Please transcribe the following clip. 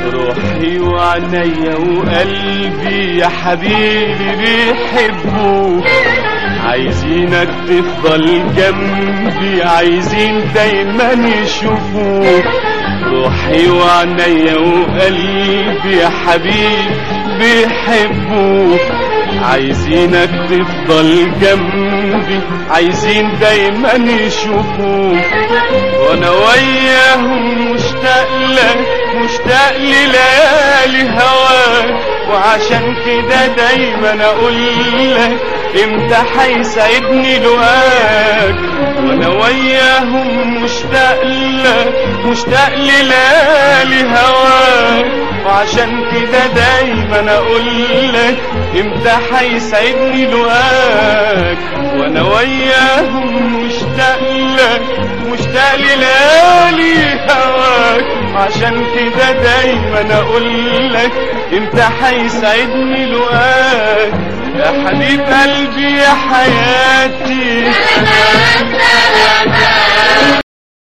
روحي وعينيا وقلبي يا حبيبي بيحبوك، عايزينك تفضل جنبي، عايزين دايما يشوفوك. روحي وعينيا وقلبي يا حبيبي بيحبوك، عايزينك تفضل جنبي، عايزين دايما يشوفوك. وانا وياهم مشتاق لك، مشتاق لليالي هواك، وعشان كده دايما اقول لك امتى هيسعدني لقاك. وانا وياهم مشتاق لك، مشتاق لليالي هواك، وعشان كده دايما اقول لك امتى هيسعدني لقاك. وانا وياهم مشتاق لك، مشتاق لليالي هواك، عشان كده دايما اقول لك امتى هيسعدني لقاك. يا حبيب قلبي يا حياتي